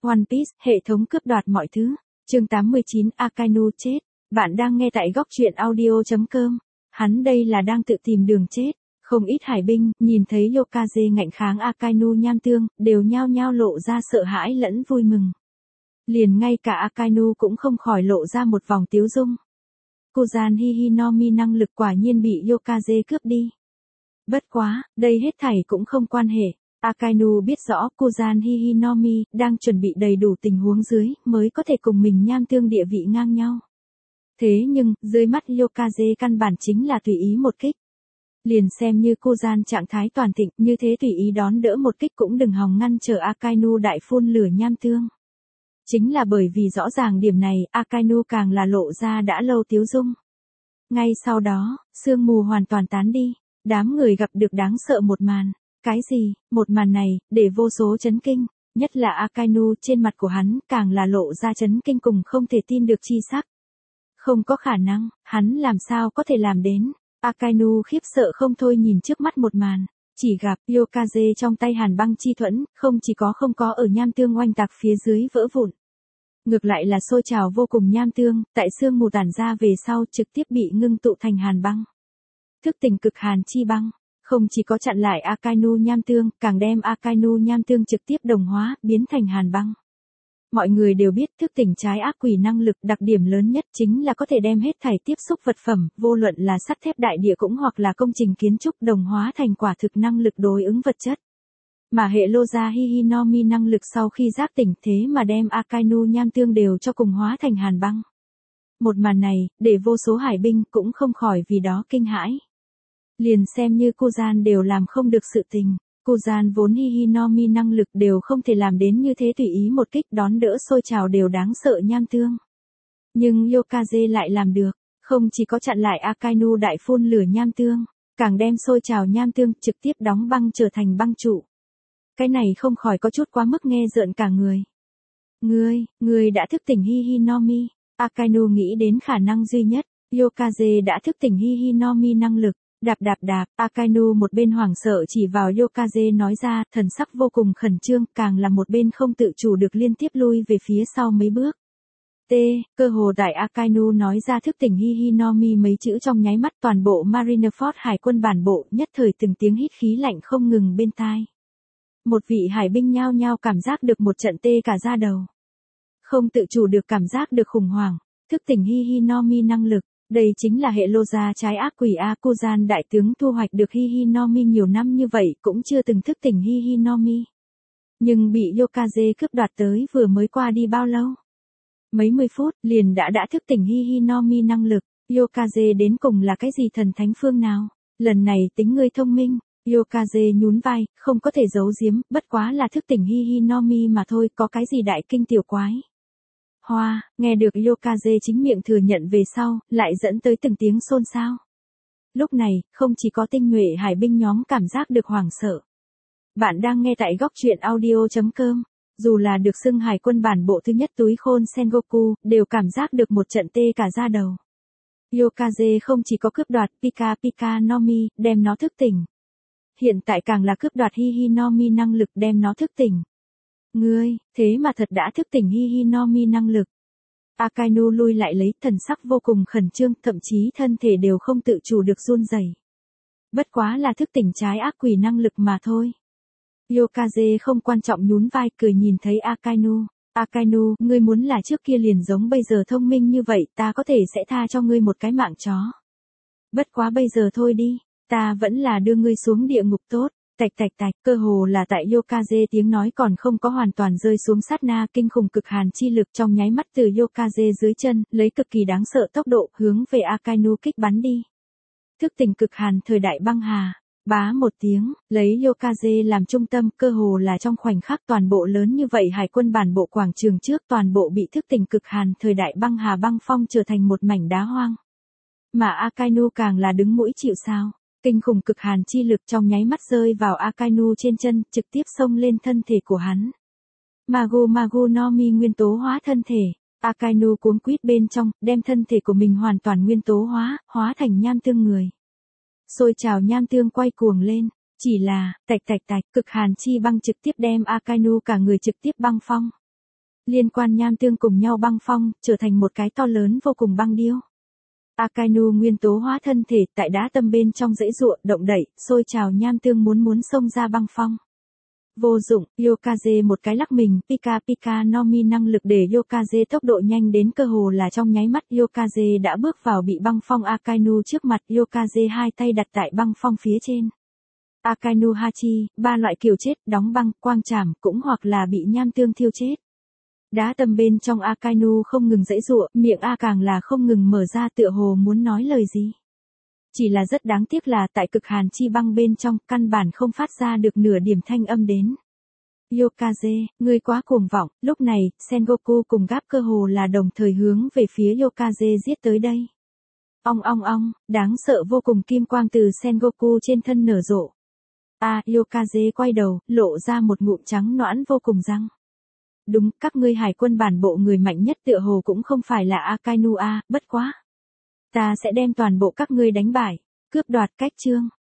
One Piece, hệ thống cướp đoạt mọi thứ. Chương 89, Akainu chết. Bạn đang nghe tại góc truyện audio.com. Hắn đây là đang tự tìm đường chết. Không ít hải binh, nhìn thấy Yokaze ngạnh kháng Akainu nham tương, đều nhao nhao lộ ra sợ hãi lẫn vui mừng. Liền ngay cả Akainu cũng không khỏi lộ ra một vòng tiếu dung. Kuzan Hihinomi năng lực quả nhiên bị Yokaze cướp đi. Bất quá, đây hết thảy cũng không quan hệ. Akainu biết rõ Kuzan Hihinomi đang chuẩn bị đầy đủ tình huống dưới mới có thể cùng mình nham tương địa vị ngang nhau. Thế nhưng, dưới mắt Yokaze căn bản chính là tùy ý một kích. Liền xem như Kuzan trạng thái toàn thịnh, như thế tùy ý đón đỡ một kích cũng đừng hòng ngăn trở Akainu đại phun lửa nham tương. Chính là bởi vì rõ ràng điểm này, Akainu càng là lộ ra đã lâu tiếu dung. Ngay sau đó, sương mù hoàn toàn tán đi, đám người gặp được đáng sợ một màn. Cái gì? Một màn này, để vô số chấn kinh, nhất là Akainu trên mặt của hắn càng là lộ ra chấn kinh cùng không thể tin được chi sắc. Không có khả năng, hắn làm sao có thể làm đến. Akainu khiếp sợ không thôi nhìn trước mắt một màn, chỉ gặp Yokaze trong tay hàn băng chi thuẫn, không có ở nham tương oanh tạc phía dưới vỡ vụn. Ngược lại là sôi trào vô cùng nham tương, tại sương mù tản ra về sau trực tiếp bị ngưng tụ thành hàn băng. Thức tỉnh cực hàn chi băng, không chỉ có chặn lại Akainu nham tương, càng đem Akainu nham tương trực tiếp đồng hóa, biến thành hàn băng. Mọi người đều biết thức tỉnh trái ác quỷ năng lực đặc điểm lớn nhất chính là có thể đem hết thảy tiếp xúc vật phẩm, vô luận là sắt thép đại địa cũng hoặc là công trình kiến trúc đồng hóa thành quả thực năng lực đối ứng vật chất. Mà hệ Loza Hihinomi năng lực sau khi giác tỉnh thế mà đem Akainu nham tương đều cho cùng hóa thành hàn băng. Một màn này, để vô số hải binh cũng không khỏi vì đó kinh hãi. Liền xem như Kuzan đều làm không được sự tình. Kuzan vốn Hihinomi năng lực đều không thể làm đến như thế tùy ý một kích đón đỡ sôi trào đều đáng sợ nham tương. Nhưng Yokaze lại làm được, không chỉ có chặn lại Akainu đại phun lửa nham tương, càng đem sôi trào nham tương trực tiếp đóng băng trở thành băng trụ. Cái này không khỏi có chút quá mức nghe rợn cả người. Ngươi đã thức tỉnh Hihinomi. Akainu nghĩ đến khả năng duy nhất, Yokaze đã thức tỉnh Hihinomi năng lực. Đạp, Akainu một bên hoảng sợ chỉ vào Yokaze nói ra, thần sắc vô cùng khẩn trương, càng là một bên không tự chủ được liên tiếp lui về phía sau mấy bước. Cơ hồ tại Akainu nói ra thức tỉnh Hihinomi mấy chữ trong nháy mắt toàn bộ Marineford hải quân bản bộ nhất thời từng tiếng hít khí lạnh không ngừng bên tai. Một vị hải binh nhao nhao cảm giác được một trận tê cả da đầu. Không tự chủ được cảm giác được khủng hoảng, thức tỉnh Hihinomi năng lực. Đây chính là hệ Loza trái ác quỷ Kuzan đại tướng thu hoạch được Hihinomi nhiều năm như vậy cũng chưa từng thức tỉnh Hihinomi. Nhưng bị Yokaze cướp đoạt tới vừa mới qua đi bao lâu? Mấy mươi phút liền đã thức tỉnh Hihinomi năng lực. Yokaze đến cùng là cái gì thần thánh phương nào? Lần này tính ngươi thông minh. Yokaze nhún vai, không có thể giấu giếm, bất quá là thức tỉnh Hihinomi mà thôi, có cái gì đại kinh tiểu quái. Nghe được Yokaze chính miệng thừa nhận về sau, lại dẫn tới từng tiếng xôn xao. Lúc này, không chỉ có tinh nhuệ hải binh nhóm cảm giác được hoảng sợ. Bạn đang nghe tại góc truyện audio.com, dù là được xưng hải quân bản bộ thứ nhất túi khôn Sengoku, đều cảm giác được một trận tê cả da đầu. Yokaze không chỉ có cướp đoạt Pika Nomi, đem nó thức tỉnh. Hiện tại càng là cướp đoạt Hihinomi năng lực đem nó thức tỉnh. Ngươi, thế mà thật đã thức tỉnh Hihinomi năng lực. Akainu lui lại lấy thần sắc vô cùng khẩn trương, thậm chí thân thể đều không tự chủ được run rẩy. Bất quá là thức tỉnh trái ác quỷ năng lực mà thôi. Yokaze không quan trọng nhún vai cười nhìn thấy Akainu. Akainu, ngươi muốn là trước kia liền giống bây giờ thông minh như vậy, ta có thể sẽ tha cho ngươi một cái mạng chó. Bất quá bây giờ thôi đi, ta vẫn là đưa ngươi xuống địa ngục tốt. Tạch, cơ hồ là tại Yokaze tiếng nói còn không có hoàn toàn rơi xuống sát na kinh khủng cực hàn chi lực trong nháy mắt từ Yokaze dưới chân, lấy cực kỳ đáng sợ tốc độ hướng về Akainu kích bắn đi. Thức tỉnh cực hàn thời đại băng hà, bá một tiếng, lấy Yokaze làm trung tâm, cơ hồ là trong khoảnh khắc toàn bộ lớn như vậy hải quân bản bộ quảng trường trước toàn bộ bị thức tỉnh cực hàn thời đại băng hà băng phong trở thành một mảnh đá hoang. Mà Akainu càng là đứng mũi chịu sào. Kinh khủng cực hàn chi lực trong nháy mắt rơi vào Akainu trên chân, trực tiếp xông lên thân thể của hắn. Magu no Mi nguyên tố hóa thân thể. Akainu cuống quýt bên trong, đem thân thể của mình hoàn toàn nguyên tố hóa thành nham tương người. Sôi trào nham tương quay cuồng lên, chỉ là, tạch, cực hàn chi băng trực tiếp đem Akainu cả người trực tiếp băng phong. Liên quan nham tương cùng nhau băng phong, trở thành một cái to lớn vô cùng băng điêu. Akainu nguyên tố hóa thân thể tại đá tâm bên trong dãy ruộng, động đẩy, sôi trào nham tương muốn xông ra băng phong. Vô dụng, Yokaze một cái lắc mình, Pika Pika no Mi năng lực để Yokaze tốc độ nhanh đến cơ hồ là trong nháy mắt. Yokaze đã bước vào bị băng phong Akainu trước mặt, Yokaze hai tay đặt tại băng phong phía trên. Akainu Hachi, ba loại kiểu chết, đóng băng, quang trảm, cũng hoặc là bị nham tương thiêu chết. Đá tâm bên trong Akainu không ngừng giãy giụa, miệng A càng là không ngừng mở ra tựa hồ muốn nói lời gì. Chỉ là rất đáng tiếc là tại cực hàn chi băng bên trong, căn bản không phát ra được nửa điểm thanh âm đến. Yokaze, ngươi quá cuồng vọng, lúc này, Sengoku cùng Gap cơ hồ là đồng thời hướng về phía Yokaze giết tới đây. Ong ong ong, đáng sợ vô cùng kim quang từ Sengoku trên thân nở rộ. Yokaze quay đầu, lộ ra một ngụm trắng nõn vô cùng răng. Đúng, các ngươi hải quân bản bộ người mạnh nhất tựa hồ cũng không phải là Akainu a, bất quá. Ta sẽ đem toàn bộ các ngươi đánh bại, cướp đoạt cách chương.